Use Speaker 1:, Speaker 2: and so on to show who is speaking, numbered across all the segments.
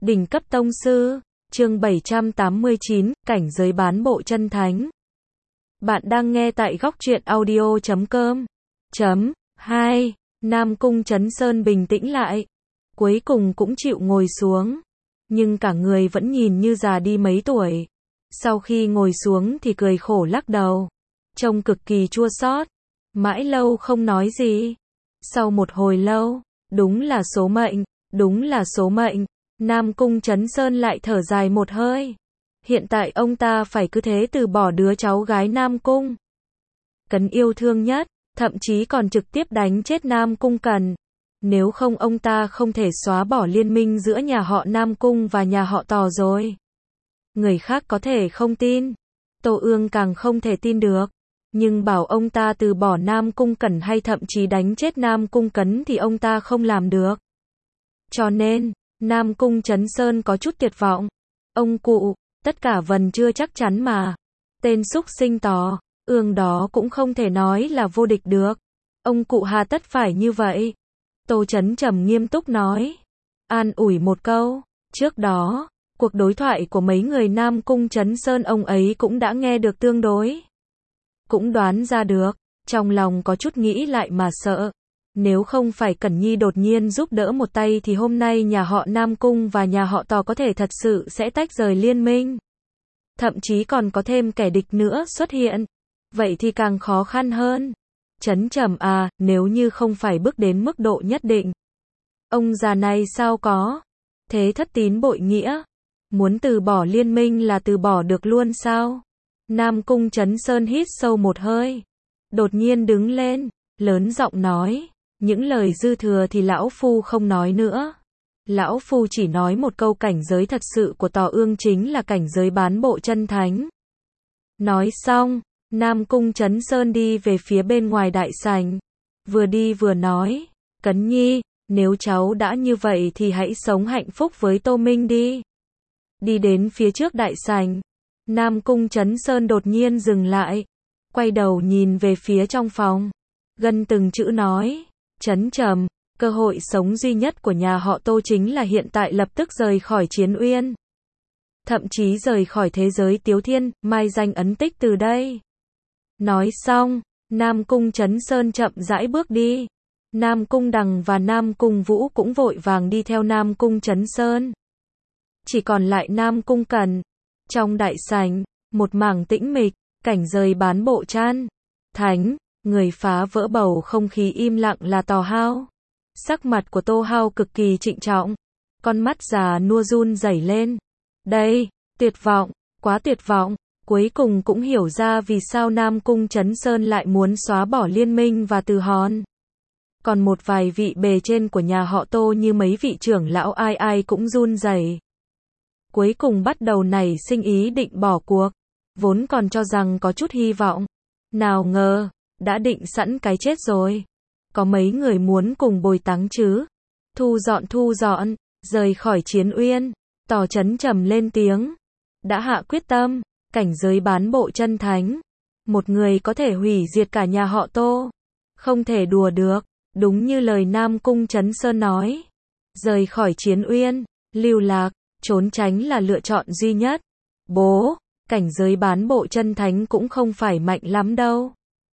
Speaker 1: Đỉnh cấp tông sư, chương 789, cảnh giới bán bộ chân thánh. Bạn đang nghe tại góc truyện audio.com. 2. Nam Cung Chấn Sơn bình tĩnh lại. Cuối cùng cũng chịu ngồi xuống. Nhưng cả người vẫn nhìn như già đi mấy tuổi. Sau khi ngồi xuống thì cười khổ lắc đầu. Trông cực kỳ chua xót. Mãi lâu không nói gì. Sau một hồi lâu, đúng là số mệnh, đúng là số mệnh. Nam Cung Chấn Sơn lại thở dài một hơi. Hiện tại ông ta phải cứ thế từ bỏ đứa cháu gái Nam Cung Cấn yêu thương nhất, thậm chí còn trực tiếp đánh chết Nam Cung Cẩn. Nếu không ông ta không thể xóa bỏ liên minh giữa nhà họ Nam Cung và nhà họ Tò rồi. Người khác có thể không tin, Tô Ương càng không thể tin được. Nhưng bảo ông ta từ bỏ Nam Cung Cẩn hay thậm chí đánh chết Nam Cung Cấn thì ông ta không làm được. Cho nên, Nam Cung Chấn Sơn có chút tuyệt vọng. Ông cụ, tất cả vẫn chưa chắc chắn mà. Tên súc sinh Tò Ương đó cũng không thể nói là vô địch được. Ông cụ hà tất phải như vậy. Tô Chấn trầm nghiêm túc nói. An ủi một câu. Trước đó, cuộc đối thoại của mấy người Nam Cung Chấn Sơn ông ấy cũng đã nghe được tương đối. Cũng đoán ra được, trong lòng có chút nghĩ lại mà sợ. Nếu không phải Cẩn Nhi đột nhiên giúp đỡ một tay thì hôm nay nhà họ Nam Cung và nhà họ Tò có thể thật sự sẽ tách rời liên minh. Thậm chí còn có thêm kẻ địch nữa xuất hiện. Vậy thì càng khó khăn hơn. Chấn trầm à, nếu như không phải bước đến mức độ nhất định. Ông già này sao có? Thế thất tín bội nghĩa. Muốn từ bỏ liên minh là từ bỏ được luôn sao? Nam Cung Chấn Sơn hít sâu một hơi. Đột nhiên đứng lên, lớn giọng nói. Những lời dư thừa thì lão phu không nói nữa. Lão phu chỉ nói một câu cảnh giới thật sự của Tò Ương chính là cảnh giới bán bộ chân thánh. Nói xong, Nam Cung Chấn Sơn đi về phía bên ngoài đại sảnh. Vừa đi vừa nói, Cấn Nhi, nếu cháu đã như vậy thì hãy sống hạnh phúc với Tô Minh đi. Đi đến phía trước đại sảnh, Nam Cung Chấn Sơn đột nhiên dừng lại, quay đầu nhìn về phía trong phòng, gân từng chữ nói. Chấn trầm, cơ hội sống duy nhất của nhà họ Tô chính là hiện tại lập tức rời khỏi Chiến Uyên. Thậm chí rời khỏi thế giới Tiếu Thiên, mai danh ấn tích từ đây. Nói xong, Nam Cung Chấn Sơn chậm rãi bước đi. Nam Cung Đằng và Nam Cung Vũ cũng vội vàng đi theo Nam Cung Chấn Sơn. Chỉ còn lại Nam Cung Cẩn. Trong đại sảnh, một mảng tĩnh mịch, cảnh giới bán bộ chân thánh. Người phá vỡ bầu không khí im lặng là Tò Hao. Sắc mặt của Tô Hao cực kỳ trịnh trọng. Con mắt già nua run rẩy lên. Đây, tuyệt vọng, quá tuyệt vọng. Cuối cùng cũng hiểu ra vì sao Nam Cung Chấn Sơn lại muốn xóa bỏ liên minh và từ hòn. Còn một vài vị bề trên của nhà họ Tô như mấy vị trưởng lão ai ai cũng run rẩy. Cuối cùng bắt đầu nảy sinh ý định bỏ cuộc. Vốn còn cho rằng có chút hy vọng. Nào ngờ, đã định sẵn cái chết rồi. Có mấy người muốn cùng bồi táng chứ. Thu dọn, rời khỏi Chiến Uyên. Tò Chấn trầm lên tiếng. Đã hạ quyết tâm, cảnh giới bán bộ chân thánh. Một người có thể hủy diệt cả nhà họ Tô. Không thể đùa được, đúng như lời Nam Cung Chấn Sơn nói. Rời khỏi Chiến Uyên, lưu lạc, trốn tránh là lựa chọn duy nhất. Bố, cảnh giới bán bộ chân thánh cũng không phải mạnh lắm đâu.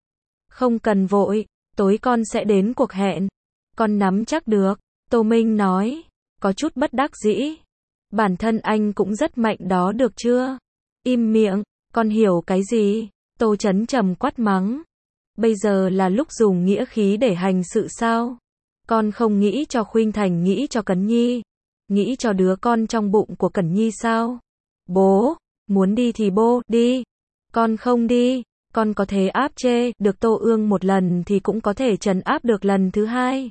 Speaker 1: Không cần vội, tối con sẽ đến cuộc hẹn. Con nắm chắc được, Tô Minh nói, có chút bất đắc dĩ. Bản thân anh cũng rất mạnh đó được chưa? Im miệng, con hiểu cái gì? Tô Chấn trầm quát mắng. Bây giờ là lúc dùng nghĩa khí để hành sự sao? Con không nghĩ cho Khuynh Thành, nghĩ cho Cấn Nhi. Nghĩ cho đứa con trong bụng của Cẩn Nhi sao? Bố, muốn đi thì bố, đi. Con không đi. Con có thể áp chế được Tô Ương một lần thì cũng có thể trấn áp được lần thứ hai.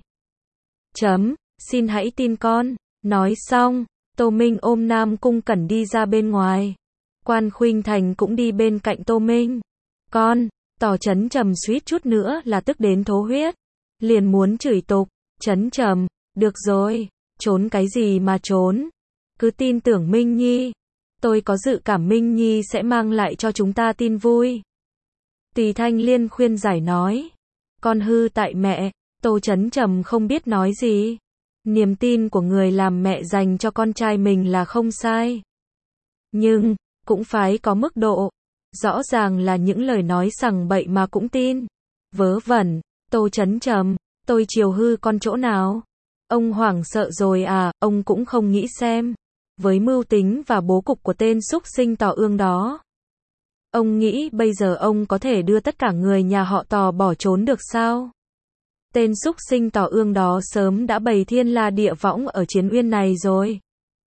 Speaker 1: Xin hãy tin con. Nói xong, Tô Minh ôm Nam Cung Cẩn đi ra bên ngoài. Quan Khuynh Thành cũng đi bên cạnh Tô Minh. Con, Tò Chấn trầm suýt chút nữa là tức đến thố huyết. Liền muốn chửi tục. Chấn trầm, được rồi, trốn cái gì mà trốn. Cứ tin tưởng Minh Nhi. Tôi có dự cảm Minh Nhi sẽ mang lại cho chúng ta tin vui. Tùy Thanh Liên khuyên giải nói. Con hư tại mẹ. Tô Chấn trầm không biết nói gì. Niềm tin của người làm mẹ dành cho con trai mình là không sai. Nhưng, cũng phải có mức độ. Rõ ràng là những lời nói sằng bậy mà cũng tin. Vớ vẩn, Tô Chấn Trầm, tôi chiều hư con chỗ nào? Ông hoảng sợ rồi à, ông cũng không nghĩ xem. Với mưu tính và bố cục của tên xúc sinh Tò Ương đó. Ông nghĩ bây giờ ông có thể đưa tất cả người nhà họ Tò bỏ trốn được sao? Tên xúc sinh Tò Ương đó sớm đã bày thiên la địa võng ở Chiến Uyên này rồi.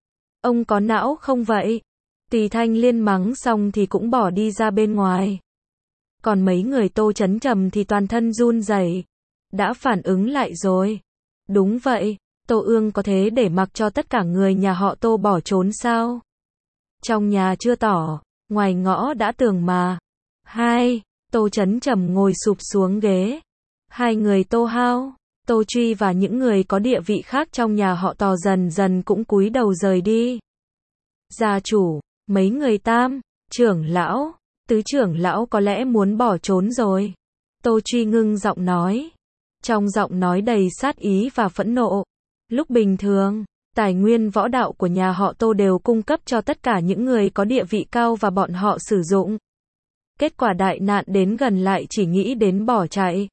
Speaker 1: Ông có não không vậy? Tùy Thanh Liên mắng xong thì cũng bỏ đi ra bên ngoài. Còn mấy người Tô Chấn Trầm thì toàn thân run rẩy, đã phản ứng lại rồi. Đúng vậy, Tô Ương có thế để mặc cho tất cả người nhà họ Tô bỏ trốn sao? Trong nhà chưa tỏ, ngoài ngõ đã tường mà. Hai, Tô Chấn Trầm ngồi sụp xuống ghế. Hai người Tô Hao, Tô Truy và những người có địa vị khác trong nhà họ Tò dần dần cũng cúi đầu rời đi. Gia chủ, mấy người Tam, trưởng lão, tứ trưởng lão có lẽ muốn bỏ trốn rồi. Tô Truy ngưng giọng nói. Trong giọng nói đầy sát ý và phẫn nộ. Lúc bình thường, tài nguyên võ đạo của nhà họ Tô đều cung cấp cho tất cả những người có địa vị cao và bọn họ sử dụng. Kết quả đại nạn đến gần lại chỉ nghĩ đến bỏ chạy.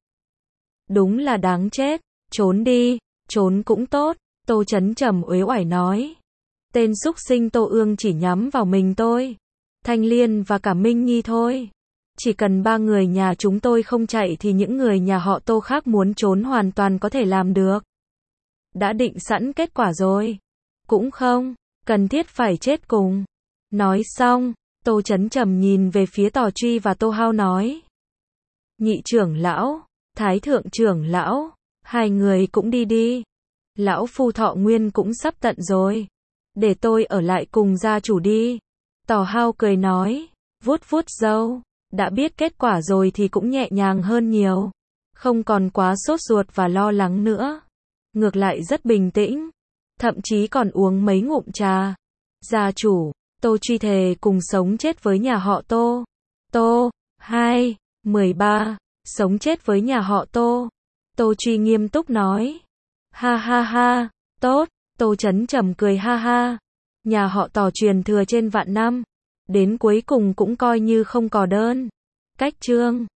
Speaker 1: Đúng là đáng chết. Trốn đi, trốn cũng tốt, Tô Chấn Trầm uể oải nói. Tên xúc sinh Tô Ương chỉ nhắm vào mình tôi, Thanh Liên và cả Minh Nhi thôi. Chỉ cần ba người nhà chúng tôi không chạy thì những người nhà họ Tô khác muốn trốn hoàn toàn có thể làm được. Đã định sẵn kết quả rồi. Cũng không cần thiết phải chết cùng. Nói xong, Tô Chấn Trầm nhìn về phía Tò Truy và Tô Hao nói. Nhị trưởng lão, Thái thượng trưởng lão, hai người cũng đi đi. Lão phu thọ nguyên cũng sắp tận rồi. Để tôi ở lại cùng gia chủ đi. Tò Hao cười nói, vuốt vuốt râu. Đã biết kết quả rồi thì cũng nhẹ nhàng hơn nhiều. Không còn quá sốt ruột và lo lắng nữa. Ngược lại rất bình tĩnh. Thậm chí còn uống mấy ngụm trà. Gia chủ, Tô Truy thề cùng sống chết với nhà họ Tô. Tô, 13, sống chết với nhà họ Tô. Tô Truy nghiêm túc nói. Ha ha ha, tốt, Tô Chấn Trầm cười ha ha. Nhà họ Tò truyền thừa trên vạn năm. Đến cuối cùng cũng coi như không có đơn. Cách chương